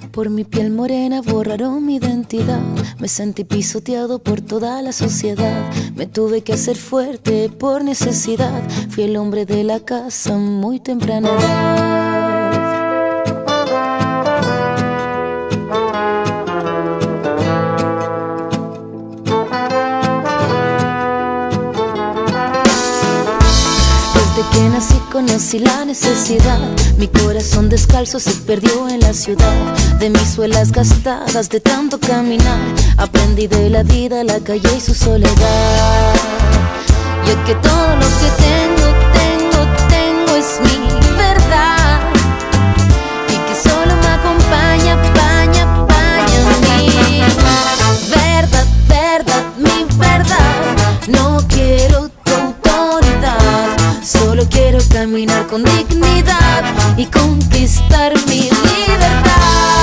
Por mi piel morena borraron mi identidad. Me sentí pisoteado por toda la sociedad. Me tuve que hacer fuerte por necesidad. Fui el hombre de la casa muy temprana edad. Desde que nací conocí la necesidad. Mi corazón descalzo se perdió en la ciudad. De mis suelas gastadas de tanto caminar, aprendí de la vida, la calle y su soledad. Y es que todo lo que tengo es mi verdad. Y que solo me acompaña mi verdad, mi verdad. No quiero tu autoridad, solo quiero caminar con dignidad y conquistar mi libertad.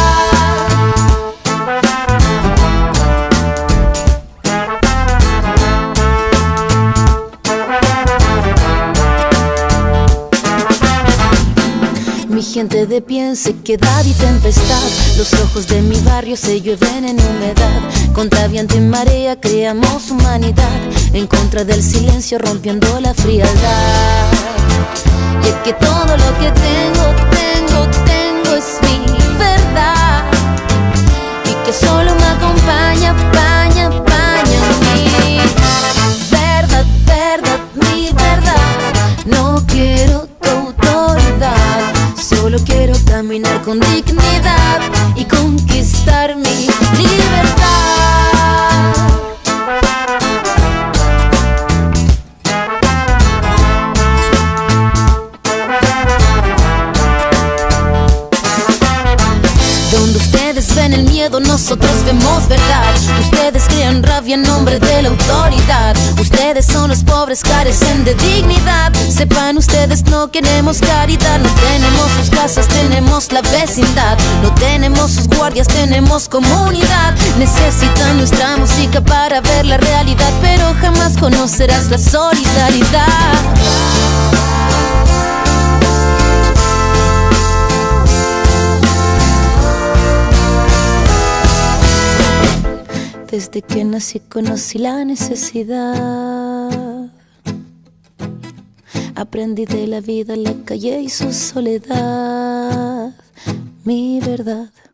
Mi gente de pie en sequedad y tempestad. Los ojos de mi barrio se llueven en humedad. Contra viento y marea creamos humanidad. En contra del silencio rompiendo la frialdad. Y es que todo lo que tengo es mi verdad. Y que solo me acompaña mi verdad, mi verdad. No quiero tu autoridad, solo quiero caminar con dignidad y conquistar mi libertad. Donde ustedes ven el miedo, nosotros vemos verdad. Ustedes crean rabia en nombre de la autoridad. Ustedes son los pobres, carecen de dignidad. Sepan ustedes, no queremos caridad. No tenemos sus casas, tenemos la vecindad. No tenemos sus guardias, tenemos comunidad. Necesitan nuestra música para ver la realidad, pero jamás conocerás la solidaridad. Desde que nací conocí la necesidad. Aprendí de la vida, la calle y su soledad. Mi verdad.